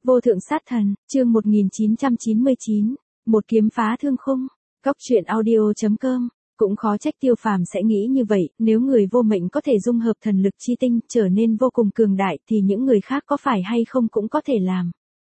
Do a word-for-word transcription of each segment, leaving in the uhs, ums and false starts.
Vô thượng sát thần, chương một nghìn chín trăm chín mươi chín, một kiếm phá thương khung. Góc truyện audio chấm com. Cũng khó trách Tiêu Phàm sẽ nghĩ như vậy, nếu người vô mệnh có thể dung hợp thần lực chi tinh trở nên vô cùng cường đại thì những người khác có phải hay không cũng có thể làm.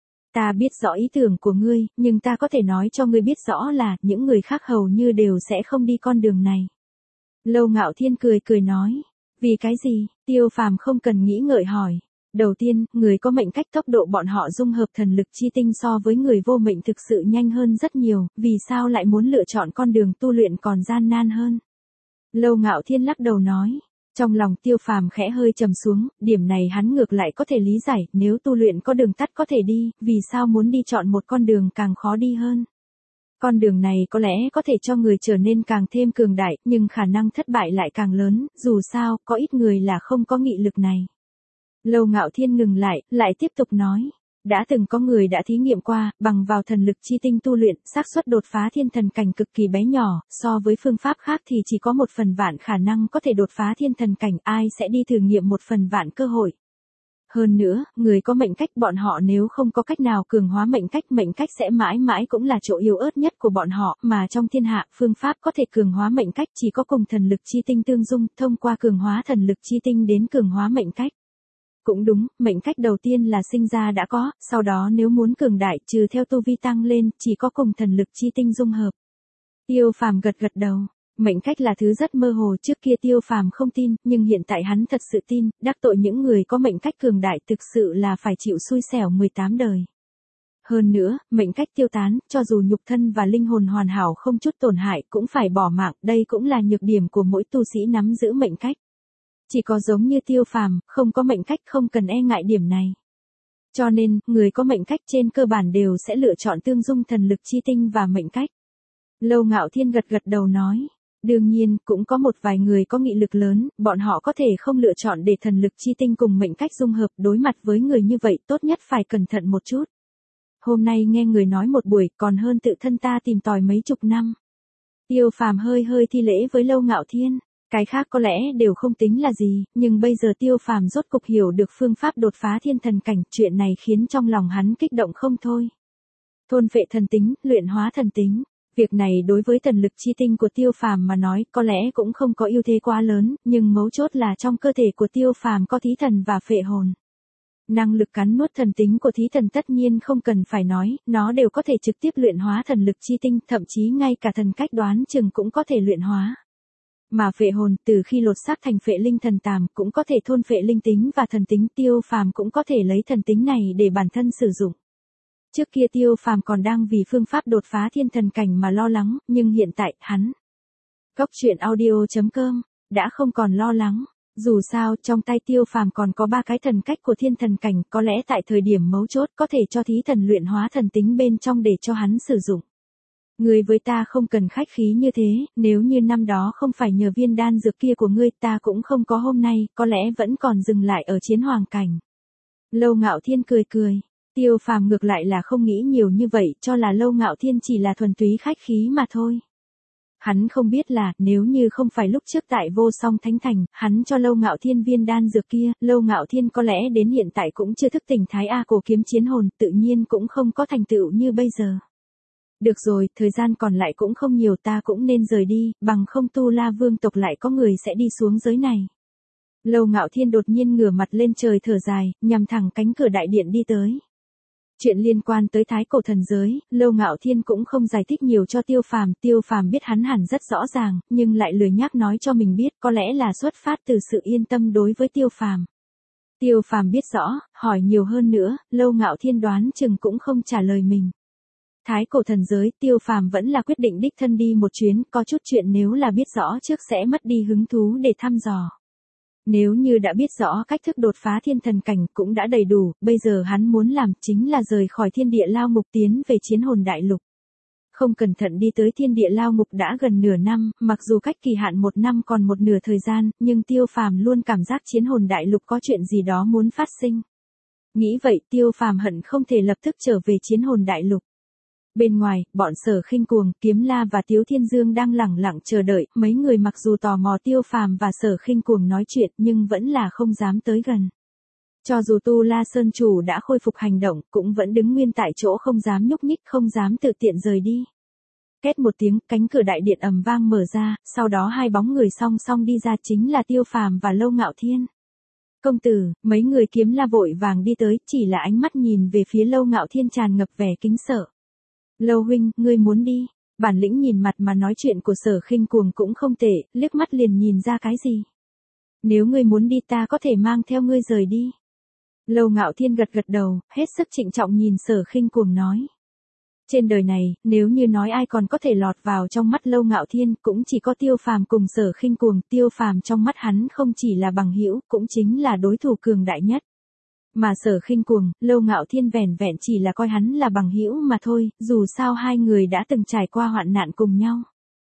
Ta biết rõ ý tưởng của ngươi, nhưng ta có thể nói cho ngươi biết rõ là những người khác hầu như đều sẽ không đi con đường này. Lâu Ngạo Thiên cười cười nói. Vì cái gì? Tiêu Phàm không cần nghĩ ngợi hỏi. Đầu tiên, người có mệnh cách tốc độ bọn họ dung hợp thần lực chi tinh so với người vô mệnh thực sự nhanh hơn rất nhiều, vì sao lại muốn lựa chọn con đường tu luyện còn gian nan hơn? Lâu Ngạo Thiên lắc đầu nói. Trong lòng Tiêu Phàm khẽ hơi trầm xuống, điểm này hắn ngược lại có thể lý giải, nếu tu luyện có đường tắt có thể đi, vì sao muốn đi chọn một con đường càng khó đi hơn? Con đường này có lẽ có thể cho người trở nên càng thêm cường đại, nhưng khả năng thất bại lại càng lớn, dù sao, có ít người là không có nghị lực này. Lâu Ngạo Thiên ngừng lại, lại tiếp tục nói. Đã từng có người đã thí nghiệm qua, bằng vào thần lực chi tinh tu luyện, xác suất đột phá thiên thần cảnh cực kỳ bé nhỏ, so với phương pháp khác thì chỉ có một phần vạn khả năng có thể đột phá thiên thần cảnh, ai sẽ đi thử nghiệm một phần vạn cơ hội. Hơn nữa, người có mệnh cách bọn họ nếu không có cách nào cường hóa mệnh cách, mệnh cách sẽ mãi mãi cũng là chỗ yếu ớt nhất của bọn họ, mà trong thiên hạ, phương pháp có thể cường hóa mệnh cách chỉ có cùng thần lực chi tinh tương dung, thông qua cường hóa thần lực chi tinh đến cường hóa mệnh cách. Cũng đúng, mệnh cách đầu tiên là sinh ra đã có, sau đó nếu muốn cường đại trừ theo tu vi tăng lên, chỉ có cùng thần lực chi tinh dung hợp. Tiêu Phàm gật gật đầu, mệnh cách là thứ rất mơ hồ, trước kia Tiêu Phàm không tin, nhưng hiện tại hắn thật sự tin, đắc tội những người có mệnh cách cường đại thực sự là phải chịu xui xẻo mười tám đời. Hơn nữa, mệnh cách tiêu tán, cho dù nhục thân và linh hồn hoàn hảo không chút tổn hại cũng phải bỏ mạng, đây cũng là nhược điểm của mỗi tu sĩ nắm giữ mệnh cách. Chỉ có giống như Tiêu Phàm, không có mệnh cách không cần e ngại điểm này. Cho nên, người có mệnh cách trên cơ bản đều sẽ lựa chọn tương dung thần lực chi tinh và mệnh cách. Lâu Ngạo Thiên gật gật đầu nói. Đương nhiên, cũng có một vài người có nghị lực lớn, bọn họ có thể không lựa chọn để thần lực chi tinh cùng mệnh cách dung hợp, đối mặt với người như vậy tốt nhất phải cẩn thận một chút. Hôm nay nghe người nói một buổi còn hơn tự thân ta tìm tòi mấy chục năm. Tiêu Phàm hơi hơi thi lễ với Lâu Ngạo Thiên. Cái khác có lẽ đều không tính là gì, nhưng bây giờ Tiêu Phàm rốt cục hiểu được phương pháp đột phá thiên thần cảnh, chuyện này khiến trong lòng hắn kích động không thôi. Thôn phệ thần tính, luyện hóa thần tính, việc này đối với thần lực chi tinh của Tiêu Phàm mà nói có lẽ cũng không có ưu thế quá lớn, nhưng mấu chốt là trong cơ thể của Tiêu Phàm có thí thần và phệ hồn. Năng lực cắn nuốt thần tính của thí thần tất nhiên không cần phải nói, nó đều có thể trực tiếp luyện hóa thần lực chi tinh, thậm chí ngay cả thần cách đoán chừng cũng có thể luyện hóa. Mà phệ hồn, từ khi lột xác thành phệ linh thần tàm, cũng có thể thôn phệ linh tính và thần tính, Tiêu Phàm cũng có thể lấy thần tính này để bản thân sử dụng. Trước kia Tiêu Phàm còn đang vì phương pháp đột phá thiên thần cảnh mà lo lắng, nhưng hiện tại, hắn. Góc truyện audio chấm com, đã không còn lo lắng. Dù sao, trong tay Tiêu Phàm còn có ba cái thần cách của thiên thần cảnh, có lẽ tại thời điểm mấu chốt có thể cho thí thần luyện hóa thần tính bên trong để cho hắn sử dụng. Ngươi với ta không cần khách khí như thế, nếu như năm đó không phải nhờ viên đan dược kia của ngươi ta cũng không có hôm nay, có lẽ vẫn còn dừng lại ở chiến hoàng cảnh. Lâu Ngạo Thiên cười cười, Tiêu Phàm ngược lại là không nghĩ nhiều như vậy, cho là Lâu Ngạo Thiên chỉ là thuần túy khách khí mà thôi. Hắn không biết là, nếu như không phải lúc trước tại Vô Song Thánh Thành, hắn cho Lâu Ngạo Thiên viên đan dược kia, Lâu Ngạo Thiên có lẽ đến hiện tại cũng chưa thức tỉnh Thái A Cổ Kiếm Chiến Hồn, tự nhiên cũng không có thành tựu như bây giờ. Được rồi, thời gian còn lại cũng không nhiều, ta cũng nên rời đi, bằng không Tu La Vương tộc lại có người sẽ đi xuống giới này. Lâu Ngạo Thiên đột nhiên ngửa mặt lên trời thở dài, nhằm thẳng cánh cửa đại điện đi tới. Chuyện liên quan tới Thái Cổ thần giới, Lâu Ngạo Thiên cũng không giải thích nhiều cho Tiêu Phàm, Tiêu Phàm biết hắn hẳn rất rõ ràng, nhưng lại lười nhác nói cho mình biết, có lẽ là xuất phát từ sự yên tâm đối với Tiêu Phàm. Tiêu Phàm biết rõ, hỏi nhiều hơn nữa, Lâu Ngạo Thiên đoán chừng cũng không trả lời mình. Thái Cổ thần giới, Tiêu Phàm vẫn là quyết định đích thân đi một chuyến, có chút chuyện nếu là biết rõ trước sẽ mất đi hứng thú để thăm dò. Nếu như đã biết rõ cách thức đột phá thiên thần cảnh cũng đã đầy đủ, bây giờ hắn muốn làm chính là rời khỏi thiên địa lao ngục tiến về chiến hồn đại lục. Không cẩn thận đi tới thiên địa lao ngục đã gần nửa năm, mặc dù cách kỳ hạn một năm còn một nửa thời gian, nhưng Tiêu Phàm luôn cảm giác chiến hồn đại lục có chuyện gì đó muốn phát sinh. Nghĩ vậy Tiêu Phàm hận không thể lập tức trở về chiến hồn đại lục. Bên ngoài, bọn Sở Khinh Cuồng, Kiếm La và Tiếu Thiên Dương đang lẳng lặng chờ đợi, mấy người mặc dù tò mò Tiêu Phàm và Sở Khinh Cuồng nói chuyện nhưng vẫn là không dám tới gần. Cho dù Tu La Sơn chủ đã khôi phục hành động, cũng vẫn đứng nguyên tại chỗ không dám nhúc nhích, không dám tự tiện rời đi. Két một tiếng, cánh cửa đại điện ầm vang mở ra, sau đó hai bóng người song song đi ra chính là Tiêu Phàm và Lâu Ngạo Thiên. Công tử, mấy người kiếm la vội vàng đi tới, chỉ là ánh mắt nhìn về phía Lâu Ngạo Thiên tràn ngập vẻ kính sợ. Lâu huynh, ngươi muốn đi? Bản lĩnh nhìn mặt mà nói chuyện của Sở Khinh Cuồng cũng không tệ, liếc mắt liền nhìn ra cái gì. Nếu ngươi muốn đi ta có thể mang theo ngươi rời đi. Lâu Ngạo Thiên gật gật đầu, hết sức trịnh trọng nhìn Sở Khinh Cuồng nói. Trên đời này, nếu như nói ai còn có thể lọt vào trong mắt Lâu Ngạo Thiên, cũng chỉ có Tiêu Phàm cùng Sở Khinh Cuồng. Tiêu Phàm trong mắt hắn không chỉ là bằng hữu, cũng chính là đối thủ cường đại nhất. Mà Sở Khinh Cuồng, Lâu Ngạo Thiên vẻn vẹn chỉ là coi hắn là bằng hữu mà thôi, dù sao hai người đã từng trải qua hoạn nạn cùng nhau.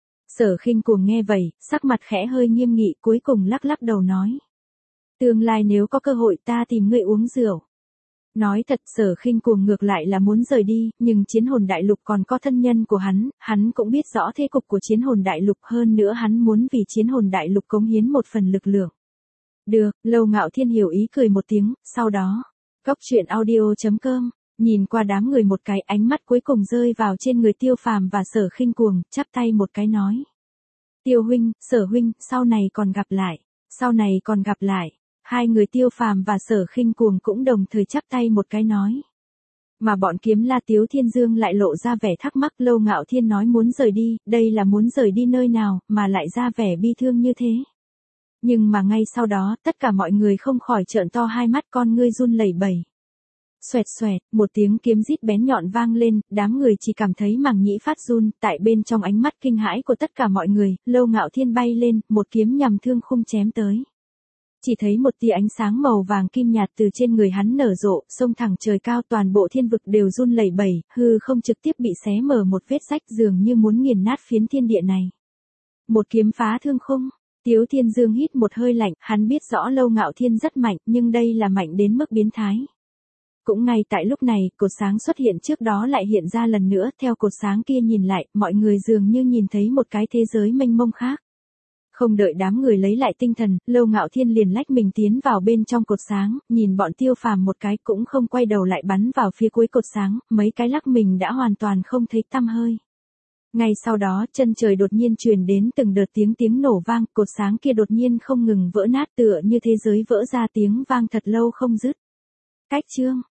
Sở Khinh Cuồng nghe vậy, sắc mặt khẽ hơi nghiêm nghị, cuối cùng lắc lắc đầu nói. Tương lai nếu có cơ hội ta tìm ngươi uống rượu. Nói thật, Sở Khinh Cuồng ngược lại là muốn rời đi, nhưng Chiến Hồn Đại Lục còn có thân nhân của hắn, hắn cũng biết rõ thế cục của Chiến Hồn Đại Lục, hơn nữa hắn muốn vì Chiến Hồn Đại Lục cống hiến một phần lực lượng. Được, Lâu Ngạo Thiên hiểu ý cười một tiếng, sau đó, Cốc Truyện Audio chấm com, nhìn qua đám người một cái, ánh mắt cuối cùng rơi vào trên người Tiêu Phàm và Sở Khinh Cuồng, chắp tay một cái nói. Tiêu huynh, Sở huynh, sau này còn gặp lại, sau này còn gặp lại. Hai người Tiêu Phàm và Sở Khinh Cuồng cũng đồng thời chắp tay một cái nói. Mà bọn kiếm la Tiếu Thiên Dương lại lộ ra vẻ thắc mắc. Lâu Ngạo Thiên nói muốn rời đi, đây là muốn rời đi nơi nào, mà lại ra vẻ bi thương như thế. Nhưng mà ngay sau đó, tất cả mọi người không khỏi trợn to hai mắt, con ngươi run lẩy bẩy. Xoẹt xoẹt, một tiếng kiếm rít bén nhọn vang lên, đám người chỉ cảm thấy màng nhĩ phát run, tại bên trong ánh mắt kinh hãi của tất cả mọi người, Lâu Ngạo Thiên bay lên, một kiếm nhằm thương khung chém tới. Chỉ thấy một tia ánh sáng màu vàng kim nhạt từ trên người hắn nở rộ, xông thẳng trời cao, toàn bộ thiên vực đều run lẩy bẩy, hư không trực tiếp bị xé mở một vết rách, dường như muốn nghiền nát phiến thiên địa này. Một kiếm phá thương khung, Tiếu Thiên Dương hít một hơi lạnh, hắn biết rõ Lâu Ngạo Thiên rất mạnh, nhưng đây là mạnh đến mức biến thái. Cũng ngay tại lúc này, cột sáng xuất hiện trước đó lại hiện ra lần nữa, theo cột sáng kia nhìn lại, mọi người dường như nhìn thấy một cái thế giới mênh mông khác. Không đợi đám người lấy lại tinh thần, Lâu Ngạo Thiên liền lách mình tiến vào bên trong cột sáng, nhìn bọn Tiêu Phàm một cái cũng không quay đầu lại bắn vào phía cuối cột sáng, mấy cái lắc mình đã hoàn toàn không thấy tăm hơi. Ngay sau đó, chân trời đột nhiên truyền đến từng đợt tiếng tiếng nổ vang, cột sáng kia đột nhiên không ngừng vỡ nát, tựa như thế giới vỡ ra, tiếng vang thật lâu không dứt. Cách chương